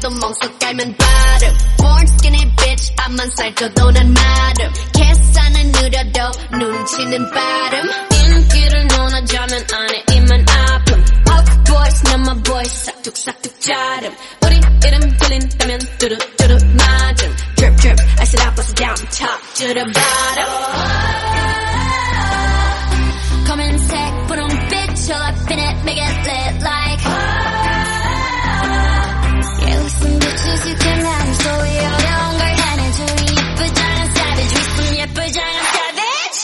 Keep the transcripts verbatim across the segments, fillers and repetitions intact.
또 멍석 깔면 바름 Born skinny bitch 앞만 살쪄도 난 마름 계산은 느려도 눈치는 빠름 인기를 논하자면 안에 입만 아픔 Puff boys 난 my boys 싹둑싹둑 자름 우리 이름 들린다면 뚜루뚜루 맞음 Drip drip I said I bust it down top to the bottom 검은색 분홍빛 all up in it make it lit like Yeah we some bitches you can manage 또 이 어려운 걸 해내줘 예쁘잖아 savage we some 예쁘잖아 savage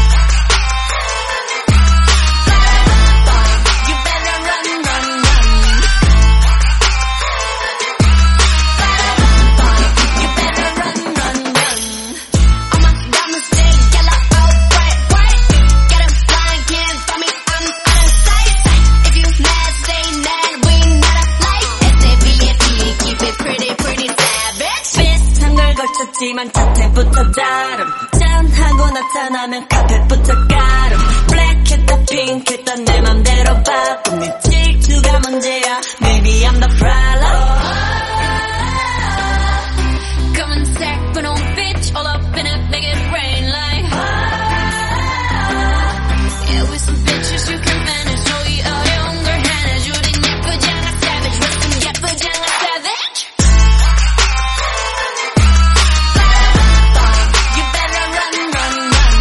You better run run run You better run run run All my diamonds stay yellow oh bright bright Get 'em flying can't find me I'm out of sight If you mad stay mad we not a flight S A V A P keep it pretty pretty savage 비슷한 걸 걸쳤지만 자태부터 다름 짠하고 나타나면 카펫부터 가름 블랙했다 핑크했다 내 맘대로 바꿈 네 질투가 문제야 Maybe I'm the problem 검은색 분홍빛 all up in it make it rain like Yeah we some bitches you can manage 또 이 어려운 걸 해내줘 우린 예쁘잖아 savage we some 예쁘잖아 savage You better run run run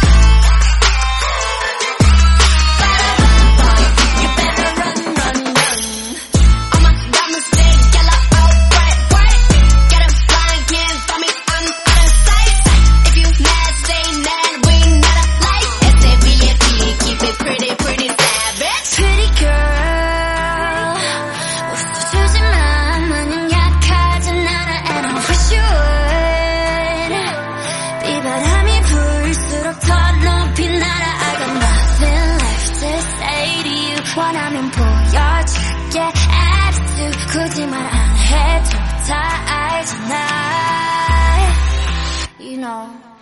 You better run run run All my diamonds stay yellow oh bright bright Get 'em flying can't find me I'm out of sight If you mad stay mad we not a flight S A V A P keep it pretty pretty savage Pretty girl 웃어주지만 마냥 약하진 않아 And I wish you would 비바람이 불수록 더 높이 날아 I got nothing left to say to you 원하면 보여줄게 attitude 굳이 말 안 해도 다 알잖아 You know